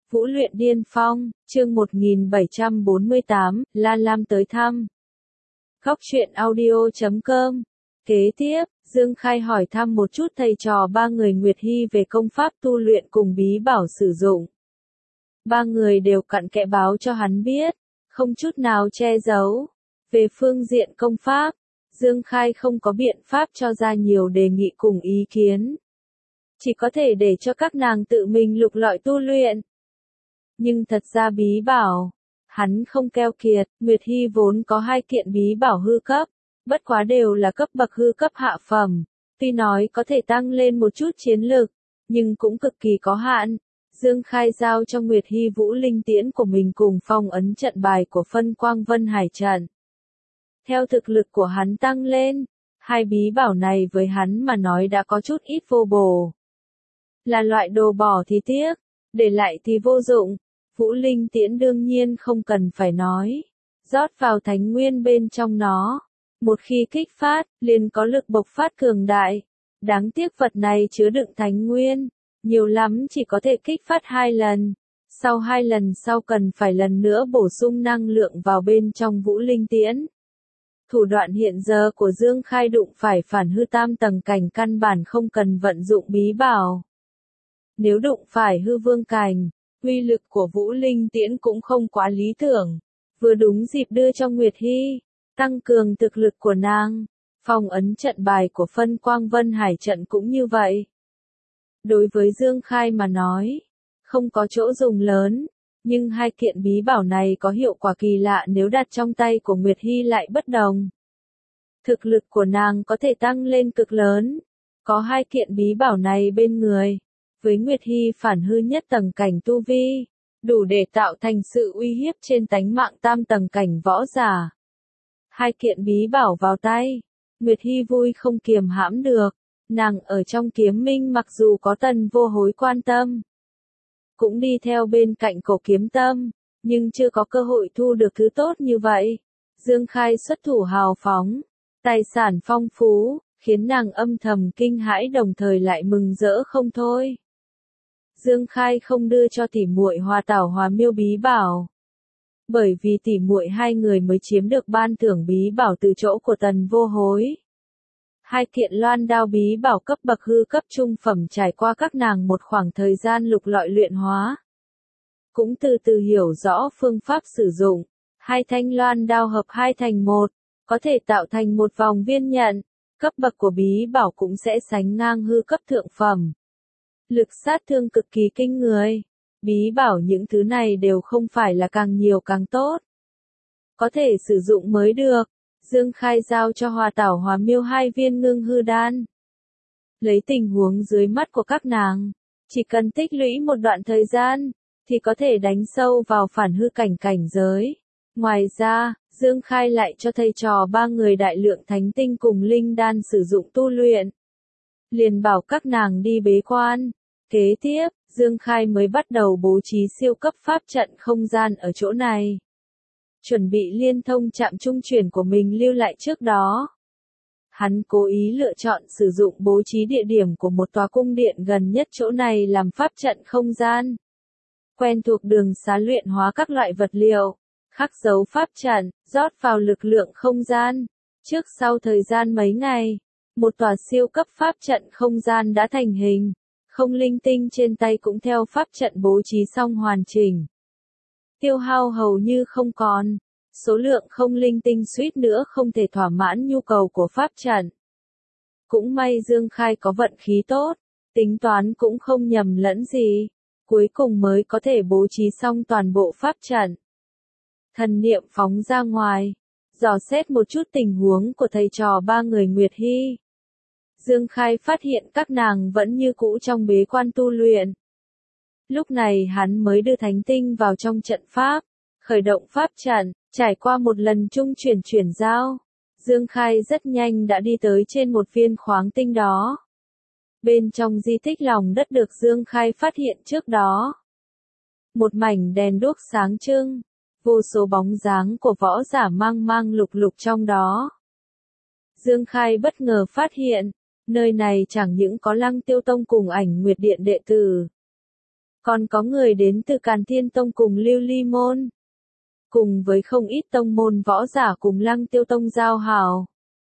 Vũ luyện điên phong, chương 1748, La Lam tới thăm. Góc truyện audio.com. Kế tiếp, Dương Khai hỏi thăm một chút thầy trò ba người Nguyệt Hy về công pháp tu luyện cùng bí bảo sử dụng. Ba người đều cặn kẽ báo cho hắn biết, không chút nào che giấu. Về phương diện công pháp, Dương Khai không có biện pháp cho ra nhiều đề nghị cùng ý kiến. Chỉ có thể để cho các nàng tự mình lục lọi tu luyện. Nhưng thật ra bí bảo, hắn không keo kiệt, Nguyệt Hy vốn có 2 kiện bí bảo hư cấp, bất quá đều là cấp bậc hư cấp hạ phẩm, tuy nói có thể tăng lên một chút chiến lực, nhưng cũng cực kỳ có hạn. Dương Khai giao cho Nguyệt Hy vũ linh tiễn của mình cùng phong ấn trận bài của phân quang vân hải trận. Theo thực lực của hắn tăng lên, 2 bí bảo này với hắn mà nói đã có chút ít vô bổ. Là loại đồ bỏ thì tiếc, để lại thì vô dụng. Vũ linh tiễn đương nhiên không cần phải nói. Rót vào thánh nguyên bên trong nó. Một khi kích phát, liền có lực bộc phát cường đại. Đáng tiếc vật này chứa đựng thánh nguyên. Nhiều lắm chỉ có thể kích phát 2 lần. Sau 2 lần sau cần phải lần nữa bổ sung năng lượng vào bên trong vũ linh tiễn. Thủ đoạn hiện giờ của Dương Khai đụng phải phản hư tam tầng cảnh căn bản không cần vận dụng bí bảo. Nếu đụng phải hư vương cảnh, uy lực của vũ linh tiễn cũng không quá lý tưởng. Vừa đúng dịp đưa cho Nguyệt Hy, tăng cường thực lực của nàng. Phong ấn trận bài của phân quang vân hải trận cũng như vậy. Đối với Dương Khai mà nói, không có chỗ dùng lớn, nhưng 2 kiện bí bảo này có hiệu quả kỳ lạ nếu đặt trong tay của Nguyệt Hy lại bất đồng. Thực lực của nàng có thể tăng lên cực lớn, có 2 kiện bí bảo này bên người. Với Nguyệt Hy phản hư nhất tầng cảnh tu vi, đủ để tạo thành sự uy hiếp trên tánh mạng tam tầng cảnh võ giả. 2 kiện bí bảo vào tay, Nguyệt Hy vui không kiềm hãm được, nàng ở trong kiếm minh mặc dù có Tần Vô Hối quan tâm, cũng đi theo bên cạnh Cổ Kiếm Tâm, nhưng chưa có cơ hội thu được thứ tốt như vậy. Dương Khai xuất thủ hào phóng, tài sản phong phú, khiến nàng âm thầm kinh hãi đồng thời lại mừng rỡ không thôi. Dương Khai không đưa cho tỷ muội Hoa Tảo Hòa Miêu bí bảo, bởi vì tỷ muội 2 người mới chiếm được ban thưởng bí bảo từ chỗ của Tần Vô Hối. 2 kiện loan đao bí bảo cấp bậc hư cấp trung phẩm trải qua các nàng một khoảng thời gian lục lọi luyện hóa, cũng từ từ hiểu rõ phương pháp sử dụng. 2 thanh loan đao hợp 2 thành 1, có thể tạo thành một vòng viên nhận. Cấp bậc của bí bảo cũng sẽ sánh ngang hư cấp thượng phẩm. Lực sát thương cực kỳ kinh người. Bí bảo những thứ này đều không phải là càng nhiều càng tốt. Có thể sử dụng mới được. Dương Khai giao cho Hoa Tảo Hòa Miêu 2 viên ngưng hư đan. Lấy tình huống dưới mắt của các nàng, chỉ cần tích lũy một đoạn thời gian, thì có thể đánh sâu vào phản hư cảnh giới. Ngoài ra, Dương Khai lại cho thầy trò 3 người đại lượng thánh tinh cùng linh đan sử dụng tu luyện. Liền bảo các nàng đi bế quan. Kế tiếp, Dương Khai mới bắt đầu bố trí siêu cấp pháp trận không gian ở chỗ này. Chuẩn bị liên thông trạm trung chuyển của mình lưu lại trước đó. Hắn cố ý lựa chọn sử dụng bố trí địa điểm của một tòa cung điện gần nhất chỗ này làm pháp trận không gian. Quen thuộc đường xá luyện hóa các loại vật liệu, khắc dấu pháp trận, rót vào lực lượng không gian. Trước sau thời gian mấy ngày, một tòa siêu cấp pháp trận không gian đã thành hình. Không linh tinh trên tay cũng theo pháp trận bố trí xong hoàn chỉnh. Tiêu hao hầu như không còn. Số lượng không linh tinh suýt nữa không thể thỏa mãn nhu cầu của pháp trận. Cũng may Dương Khai có vận khí tốt, tính toán cũng không nhầm lẫn gì. Cuối cùng mới có thể bố trí xong toàn bộ pháp trận. Thần niệm phóng ra ngoài, dò xét một chút tình huống của thầy trò 3 người Nguyệt Hy. Dương Khai phát hiện các nàng vẫn như cũ trong bế quan tu luyện. Lúc này hắn mới đưa thánh tinh vào trong trận pháp, khởi động pháp trận, trải qua một lần trung chuyển giao. Dương Khai rất nhanh đã đi tới trên một viên khoáng tinh đó. Bên trong di tích lòng đất được Dương Khai phát hiện trước đó. Một mảnh đèn đuốc sáng trưng, vô số bóng dáng của võ giả mang lục trong đó. Dương Khai bất ngờ phát hiện, nơi này chẳng những có Lăng Tiêu Tông cùng Ảnh Nguyệt Điện đệ tử, Còn có người đến từ Càn Thiên Tông cùng Lưu Ly Môn. Cùng với không ít tông môn võ giả cùng Lăng Tiêu Tông giao hảo.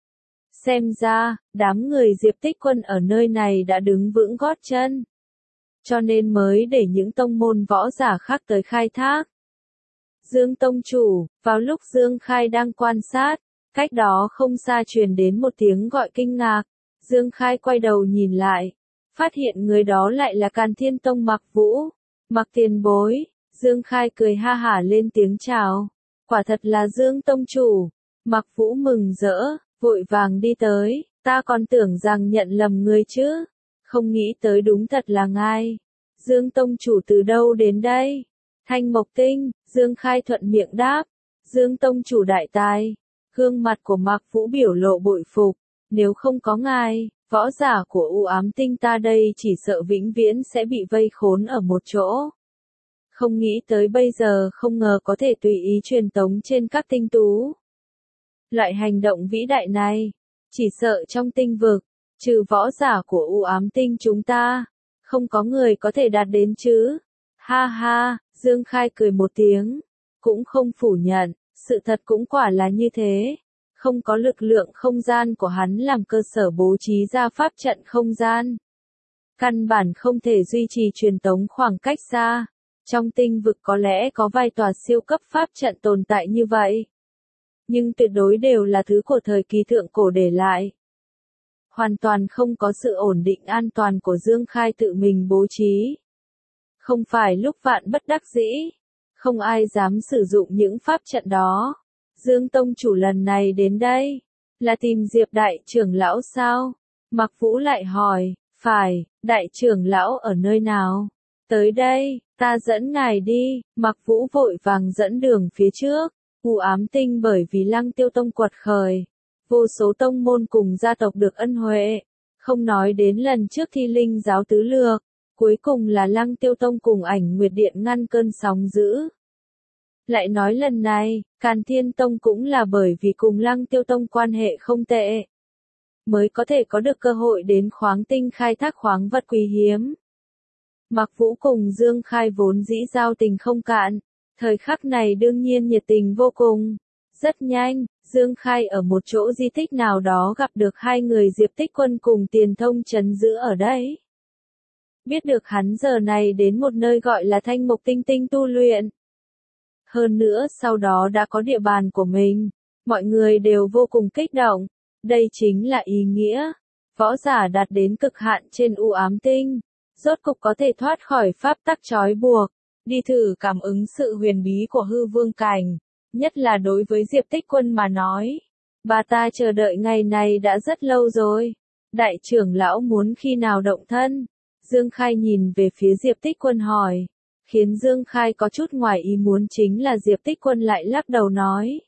Xem ra, đám người Diệp Tích Quân ở nơi này đã đứng vững gót chân. Cho nên mới để những tông môn võ giả khác tới khai thác. Dương Tông Chủ, vào lúc Dương Khai đang quan sát, cách đó không xa truyền đến một tiếng gọi kinh ngạc. Dương Khai quay đầu nhìn lại, phát hiện người đó lại là Càn Thiên Tông Mạc Vũ. Mạc tiền bối, Dương Khai cười ha hả lên tiếng chào. Quả thật là Dương Tông Chủ. Mạc Vũ mừng rỡ, vội vàng đi tới, ta còn tưởng rằng nhận lầm người chứ. Không nghĩ tới đúng thật là ngài. Dương Tông Chủ từ đâu đến đây? Thanh Mộc Tinh, Dương Khai thuận miệng đáp. Dương Tông Chủ đại tài. Gương mặt của Mạc Vũ biểu lộ bội phục. Nếu không có ngài, võ giả của U Ám Tinh ta đây chỉ sợ vĩnh viễn sẽ bị vây khốn ở một chỗ. Không nghĩ tới bây giờ không ngờ có thể tùy ý truyền tống trên các tinh tú. Loại hành động vĩ đại này, chỉ sợ trong tinh vực, trừ võ giả của U Ám Tinh chúng ta, không có người có thể đạt đến chứ. Ha ha, Dương Khai cười một tiếng, cũng không phủ nhận, sự thật cũng quả là như thế. Không có lực lượng không gian của hắn làm cơ sở bố trí ra pháp trận không gian. Căn bản không thể duy trì truyền tống khoảng cách xa. Trong tinh vực có lẽ có vài tòa siêu cấp pháp trận tồn tại như vậy. Nhưng tuyệt đối đều là thứ của thời kỳ thượng cổ để lại. Hoàn toàn không có sự ổn định an toàn của Dương Khai tự mình bố trí. Không phải lúc vạn bất đắc dĩ. Không ai dám sử dụng những pháp trận đó. Dương Tông Chủ lần này đến đây, là tìm Diệp Đại trưởng lão sao? Mạc Vũ lại hỏi, phải, Đại trưởng lão ở nơi nào? Tới đây, ta dẫn ngài đi. Mạc Vũ vội vàng dẫn đường phía trước. U Ám Tinh bởi vì Lăng Tiêu Tông quật khởi, vô số tông môn cùng gia tộc được ân huệ, không nói đến lần trước Thi Linh giáo tứ lược, cuối cùng là Lăng Tiêu Tông cùng Ảnh Nguyệt Điện ngăn cơn sóng dữ. Lại nói lần này, Càn Thiên Tông cũng là bởi vì cùng Lăng Tiêu Tông quan hệ không tệ, mới có thể có được cơ hội đến khoáng tinh khai thác khoáng vật quý hiếm. Mạc Vũ cùng Dương Khai vốn dĩ giao tình không cạn, thời khắc này đương nhiên nhiệt tình vô cùng. Rất nhanh, Dương Khai ở một chỗ di tích nào đó gặp được hai người Diệp Tích Quân cùng Tiền Thông trấn giữ ở đấy. Biết được hắn giờ này đến một nơi gọi là Thanh Mộc Tinh Tinh tu luyện. Hơn nữa sau đó đã có địa bàn của mình, mọi người đều vô cùng kích động. Đây chính là ý nghĩa, võ giả đạt đến cực hạn trên U Ám Tinh, rốt cục có thể thoát khỏi pháp tắc trói buộc, đi thử cảm ứng sự huyền bí của hư vương cảnh, nhất là đối với Diệp Tích Quân mà nói. Bà ta chờ đợi ngày này đã rất lâu rồi. Đại trưởng lão muốn khi nào động thân? Dương Khai nhìn về phía Diệp Tích Quân hỏi. Khiến Dương Khai có chút ngoài ý muốn chính là Diệp Tích Quân lại lắc đầu nói.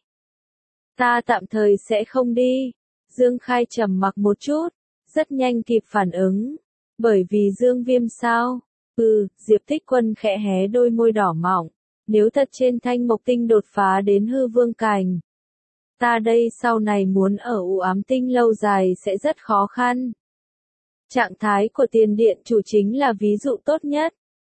Ta tạm thời sẽ không đi. Dương Khai trầm mặc một chút, rất nhanh kịp phản ứng. Bởi vì Dương Viêm sao? Diệp Tích Quân khẽ hé đôi môi đỏ mỏng. Nếu thật trên Thanh Mộc Tinh đột phá đến hư vương cảnh, ta đây sau này muốn ở U Ám Tinh lâu dài sẽ rất khó khăn. Trạng thái của Tiền Điện chủ chính là ví dụ tốt nhất.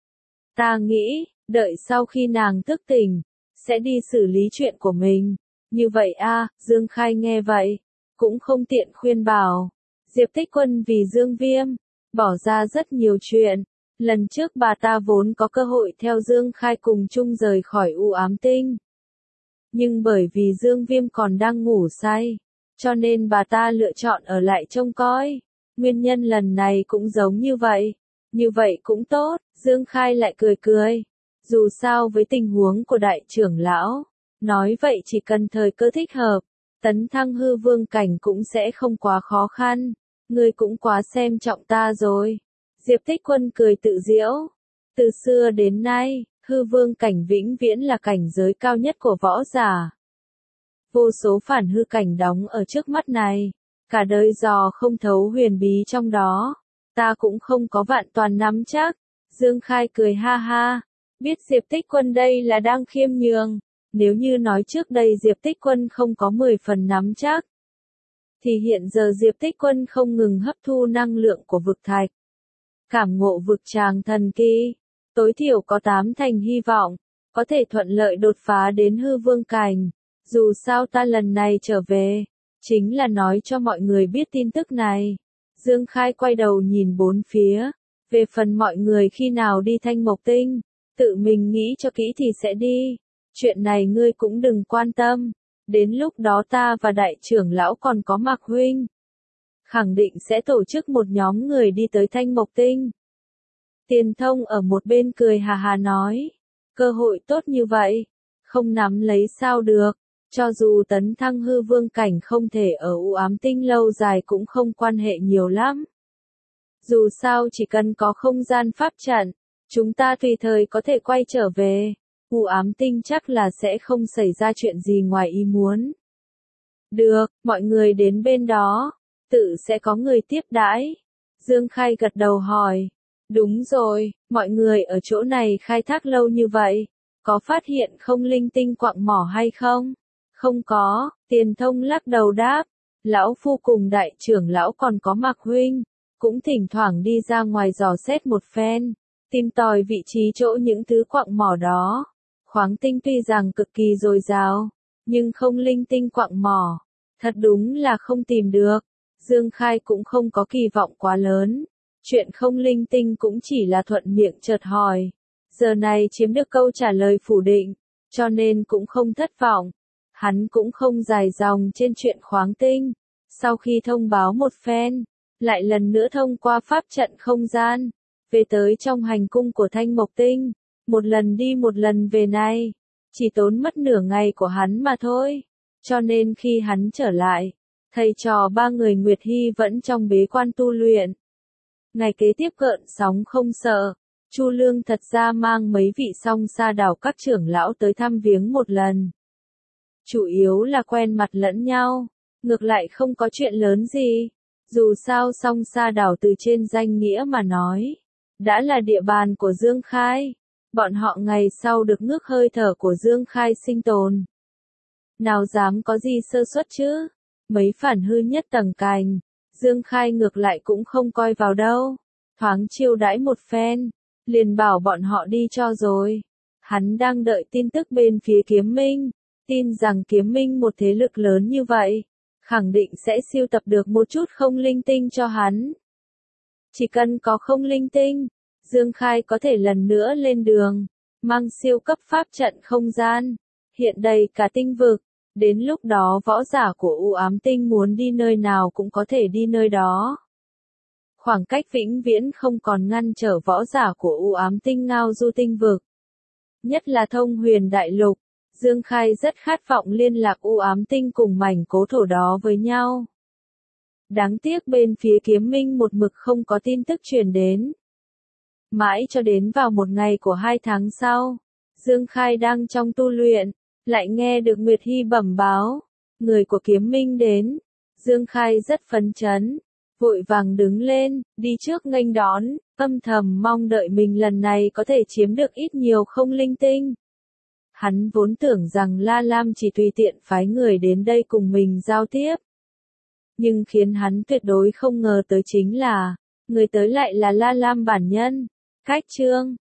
Ta nghĩ, đợi sau khi nàng thức tỉnh, sẽ đi xử lý chuyện của mình. Như vậy Dương Khai nghe vậy, cũng không tiện khuyên bảo. Diệp Tích Quân vì Dương Viêm, bỏ ra rất nhiều chuyện. Lần trước bà ta vốn có cơ hội theo Dương Khai cùng chung rời khỏi U Ám Tinh. Nhưng bởi vì Dương Viêm còn đang ngủ say, cho nên bà ta lựa chọn ở lại trông coi. Nguyên nhân lần này cũng giống như vậy. Như vậy cũng tốt, Dương Khai lại cười cười. Dù sao với tình huống của đại trưởng lão, nói vậy chỉ cần thời cơ thích hợp, tấn thăng hư vương cảnh cũng sẽ không quá khó khăn. Ngươi cũng quá xem trọng ta rồi. Diệp Tích Quân cười tự giễu. Từ xưa đến nay, hư vương cảnh vĩnh viễn là cảnh giới cao nhất của võ giả. Vô số phản hư cảnh đóng ở trước mắt này, cả đời dò không thấu huyền bí trong đó. Ta cũng không có vạn toàn nắm chắc. Dương Khai cười ha ha. Biết Diệp Tích Quân đây là đang khiêm nhường. Nếu như nói trước đây Diệp Tích Quân không có 10 phần nắm chắc, thì hiện giờ Diệp Tích Quân không ngừng hấp thu năng lượng của vực thạch. Cảm ngộ vực tràng thần kỳ. tối thiểu có 8 thành hy vọng, có thể thuận lợi đột phá đến hư vương cảnh. Dù sao ta lần này trở về, chính là nói cho mọi người biết tin tức này. Dương Khai quay đầu nhìn bốn phía, về phần mọi người khi nào đi Thanh Mộc Tinh, tự mình nghĩ cho kỹ thì sẽ đi. Chuyện này ngươi cũng đừng quan tâm, đến lúc đó ta và đại trưởng lão còn có Mạc huynh, khẳng định sẽ tổ chức một nhóm người đi tới Thanh Mộc Tinh. Tiền Thông ở một bên cười hà hà nói, cơ hội tốt như vậy, không nắm lấy sao được, cho dù tấn thăng hư vương cảnh không thể ở u ám tinh lâu dài cũng không quan hệ nhiều lắm. Dù sao chỉ cần có không gian pháp trận, chúng ta tùy thời có thể quay trở về, u ám tinh chắc là sẽ không xảy ra chuyện gì ngoài ý muốn. Được, mọi người đến bên đó, tự sẽ có người tiếp đãi. Dương Khai gật đầu hỏi, đúng rồi, mọi người ở chỗ này khai thác lâu như vậy, có phát hiện không linh tinh quặng mỏ hay không? Không có, Tiền Thông lắc đầu đáp, lão phu cùng đại trưởng lão còn có Mạc huynh, cũng thỉnh thoảng đi ra ngoài dò xét một phen, tìm tòi vị trí chỗ những thứ quặng mỏ đó. Khoáng tinh tuy rằng cực kỳ dồi dào, nhưng không linh tinh quặng mỏ, thật đúng là không tìm được. Dương Khai cũng không có kỳ vọng quá lớn, chuyện không linh tinh cũng chỉ là thuận miệng chợt hỏi. Giờ này chiếm được câu trả lời phủ định, cho nên cũng không thất vọng. Hắn cũng không dài dòng trên chuyện khoáng tinh. Sau khi thông báo một phen, lại lần nữa thông qua pháp trận không gian, về tới trong hành cung của Thanh Mộc Tinh, một lần đi một lần về này, chỉ tốn mất nửa ngày của hắn mà thôi. Cho nên khi hắn trở lại, thầy trò ba người Nguyệt Hy vẫn trong bế quan tu luyện. Ngày kế tiếp gợn sóng không sợ, Chu Lương thật ra mang mấy vị song sa đảo các trưởng lão tới thăm viếng một lần. Chủ yếu là quen mặt lẫn nhau, ngược lại không có chuyện lớn gì. Dù sao song sa đảo từ trên danh nghĩa mà nói, đã là địa bàn của Dương Khai. Bọn họ ngày sau được ngước hơi thở của Dương Khai sinh tồn. Nào dám có gì sơ suất chứ? Mấy phản hư nhất tầng cành, Dương Khai ngược lại cũng không coi vào đâu. Thoáng chiêu đãi một phen, liền bảo bọn họ đi cho rồi. Hắn đang đợi tin tức bên phía Kiếm Minh, tin rằng Kiếm Minh một thế lực lớn như vậy, khẳng định sẽ siêu tập được một chút không linh tinh cho hắn. Chỉ cần có không linh tinh, Dương Khai có thể lần nữa lên đường, mang siêu cấp pháp trận không gian, hiện đầy cả tinh vực. Đến lúc đó võ giả của u ám tinh muốn đi nơi nào cũng có thể đi nơi đó. Khoảng cách vĩnh viễn không còn ngăn trở võ giả của u ám tinh ngao du tinh vực. Nhất là Thông Huyền Đại Lục, Dương Khai rất khát vọng liên lạc u ám tinh cùng mảnh cố thổ đó với nhau. Đáng tiếc bên phía Kiếm Minh một mực không có tin tức truyền đến. Mãi cho đến vào một ngày của 2 tháng sau, Dương Khai đang trong tu luyện, lại nghe được Nguyệt Hy bẩm báo, người của Kiếm Minh đến. Dương Khai rất phấn chấn, vội vàng đứng lên, đi trước nghênh đón, âm thầm mong đợi mình lần này có thể chiếm được ít nhiều không linh tinh. Hắn vốn tưởng rằng La Lam chỉ tùy tiện phái người đến đây cùng mình giao tiếp. Nhưng khiến hắn tuyệt đối không ngờ tới chính là, người tới lại là La Lam bản nhân. Cách chương